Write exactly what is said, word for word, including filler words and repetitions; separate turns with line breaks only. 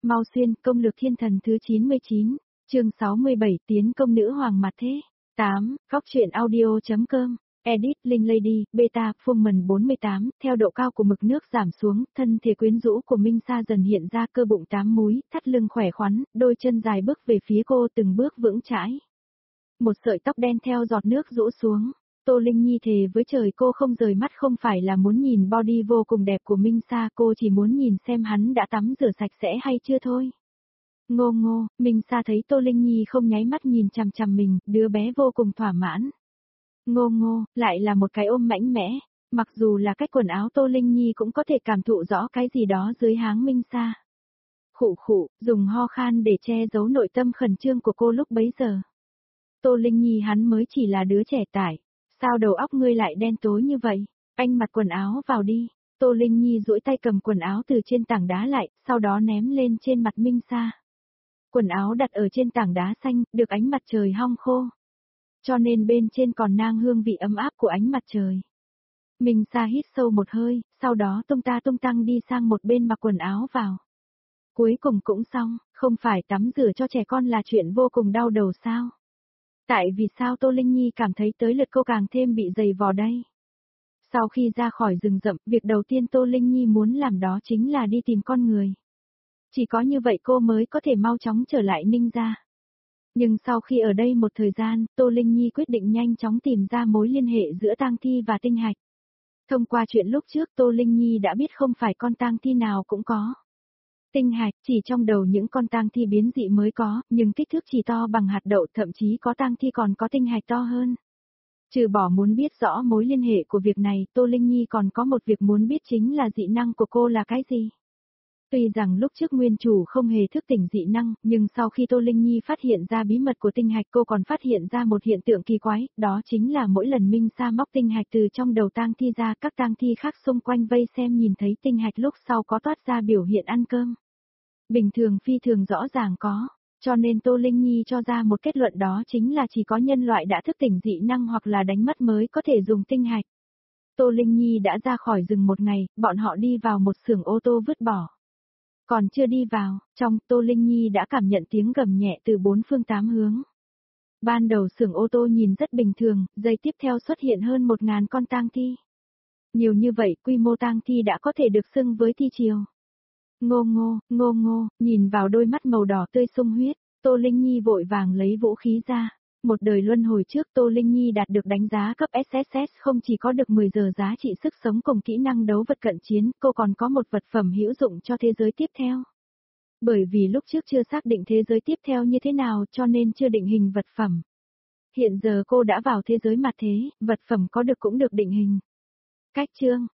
Mau xuyên, công lược thiên thần thứ chín mươi chín, chương sáu mươi bảy, tiến công nữ hoàng mặt thế. tám, góc truyện audio.com, edit, Linh Lady, beta, Fullman bốn mươi tám, theo độ cao của mực nước giảm xuống, thân thể quyến rũ của Minh Sa dần hiện ra cơ bụng tám múi, thắt lưng khỏe khoắn, đôi chân dài bước về phía cô từng bước vững chãi. Một sợi tóc đen theo giọt nước rũ xuống. Tô Linh Nhi thề với trời cô không rời mắt, không phải là muốn nhìn body vô cùng đẹp của Minh Sa, cô chỉ muốn nhìn xem hắn đã tắm rửa sạch sẽ hay chưa thôi. Ngô ngô, Minh Sa thấy Tô Linh Nhi không nháy mắt nhìn chằm chằm mình, đứa bé vô cùng thỏa mãn. Ngô ngô, lại là một cái ôm mạnh mẽ, mặc dù là cách quần áo Tô Linh Nhi cũng có thể cảm thụ rõ cái gì đó dưới háng Minh Sa. Khụ khụ, dùng ho khan để che giấu nội tâm khẩn trương của cô lúc bấy giờ. Tô Linh Nhi hắn mới chỉ là đứa trẻ tải. Sao đầu óc ngươi lại đen tối như vậy? Anh mặc quần áo vào đi. Tô Linh Nhi duỗi tay cầm quần áo từ trên tảng đá lại, sau đó ném lên trên mặt Minh Sa. Quần áo đặt ở trên tảng đá xanh, được ánh mặt trời hong khô. Cho nên bên trên còn nang hương vị ấm áp của ánh mặt trời. Minh Sa hít sâu một hơi, sau đó tung ta tung tăng đi sang một bên mặc quần áo vào. Cuối cùng cũng xong, không phải tắm rửa cho trẻ con là chuyện vô cùng đau đầu sao? Tại vì sao Tô Linh Nhi cảm thấy tới lượt cô càng thêm bị dày vò đây? Sau khi ra khỏi rừng rậm, việc đầu tiên Tô Linh Nhi muốn làm đó chính là đi tìm con người. Chỉ có như vậy cô mới có thể mau chóng trở lại Ninh gia. Nhưng sau khi ở đây một thời gian, Tô Linh Nhi quyết định nhanh chóng tìm ra mối liên hệ giữa tang thi và tinh hạch. Thông qua chuyện lúc trước Tô Linh Nhi đã biết không phải con tang thi nào cũng có. Tinh hạch chỉ trong đầu những con tang thi biến dị mới có, nhưng kích thước chỉ to bằng hạt đậu, thậm chí có tang thi còn có tinh hạch to hơn. Trừ bỏ muốn biết rõ mối liên hệ của việc này, Tô Linh Nhi còn có một việc muốn biết, chính là dị năng của cô là cái gì. Tuy rằng lúc trước nguyên chủ không hề thức tỉnh dị năng, nhưng sau khi Tô Linh Nhi phát hiện ra bí mật của tinh hạch, cô còn phát hiện ra một hiện tượng kỳ quái, đó chính là mỗi lần Minh Sa móc tinh hạch từ trong đầu tang thi ra, các tang thi khác xung quanh vây xem nhìn thấy tinh hạch lúc sau có toát ra biểu hiện ăn cơm. Bình thường phi thường rõ ràng có, cho nên Tô Linh Nhi cho ra một kết luận, đó chính là chỉ có nhân loại đã thức tỉnh dị năng hoặc là đánh mất mới có thể dùng tinh hạch. Tô Linh Nhi đã ra khỏi rừng một ngày, bọn họ đi vào một xưởng ô tô vứt bỏ. Còn chưa đi vào, trong Tô Linh Nhi đã cảm nhận tiếng gầm nhẹ từ bốn phương tám hướng. Ban đầu xưởng ô tô nhìn rất bình thường, giây tiếp theo xuất hiện hơn một ngàn con tang thi. Nhiều như vậy, quy mô tang thi đã có thể được xưng với thi triều. Ngô ngô, ngô ngô, nhìn vào đôi mắt màu đỏ tươi sung huyết, Tô Linh Nhi vội vàng lấy vũ khí ra. Một đời luân hồi trước Tô Linh Nhi đạt được đánh giá cấp ét ét ét, không chỉ có được mười giờ giá trị sức sống cùng kỹ năng đấu vật cận chiến, cô còn có một vật phẩm hữu dụng cho thế giới tiếp theo. Bởi vì lúc trước chưa xác định thế giới tiếp theo như thế nào cho nên chưa định hình vật phẩm. Hiện giờ cô đã vào thế giới mặt thế, vật phẩm có được cũng được định hình. Cách chương,